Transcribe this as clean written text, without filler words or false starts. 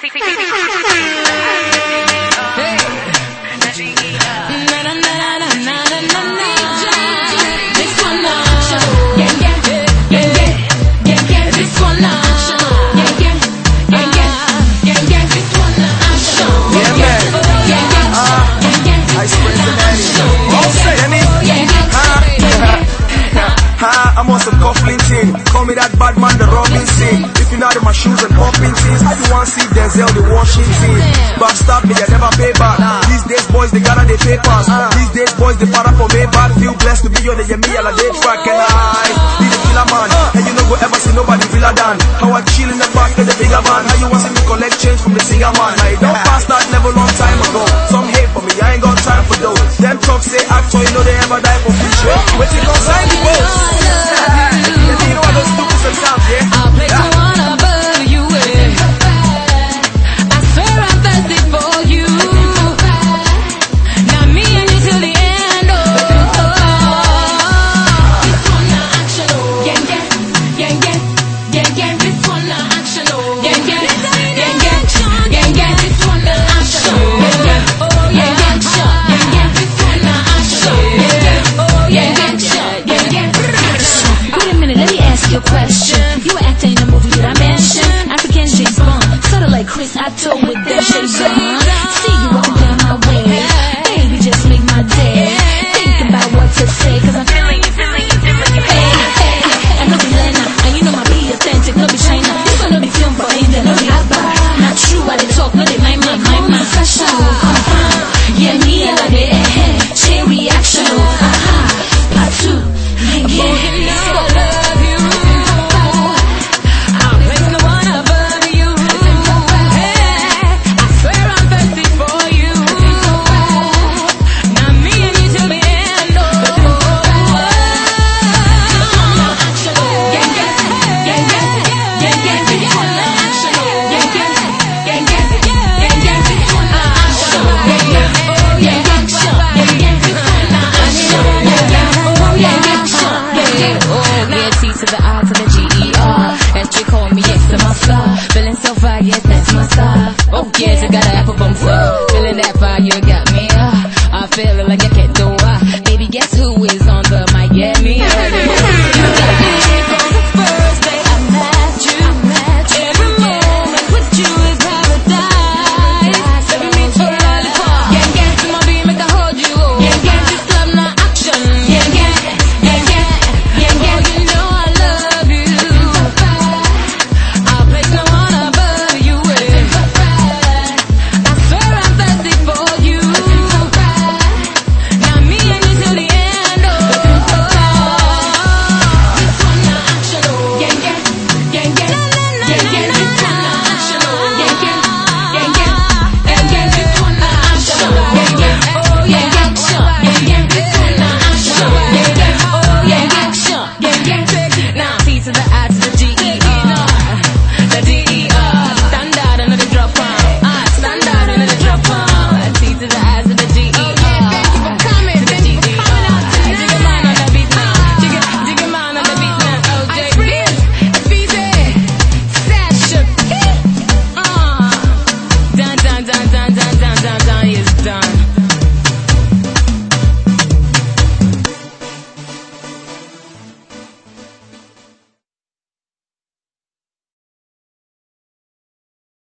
I'm on some cuffling thing. Call me that bad man, the Robinson. If you know my shoes and popping things, how you want to see Denzel the Washington? Backstab me, they never pay back. These days boys, they gather their papers. These days boys, they para for me back. Feel blessed to be on the Yemi and they track. And I be the killer man. And you don't go ever see nobody villa than how I chill in the back of the bigger van. How you want to see me collect change from the singer man? I don't pass that level long time ago. Some hate for me, I ain't got time for those. Them talk say actor, you know they ever die for future. Wait till consign the boats. You know I don't stupid sometimes, yeah? I'll play the one above you, I swear I'm thirsty for you. Now me and you till the end, This one not action, yeah, yeah, yeah, yeah, yeah, yeah. This one not action, yeah, yeah, yeah, yeah, yeah, yeah. This one not action, yeah, yeah, oh yeah, action, yeah, yeah. This one not action, yeah, yeah, oh yeah, action, yeah, yeah. Wait a minute, let me ask you a question. You were acting in a movie that I mentioned, African James Bond, sorta like Chris Atto with this.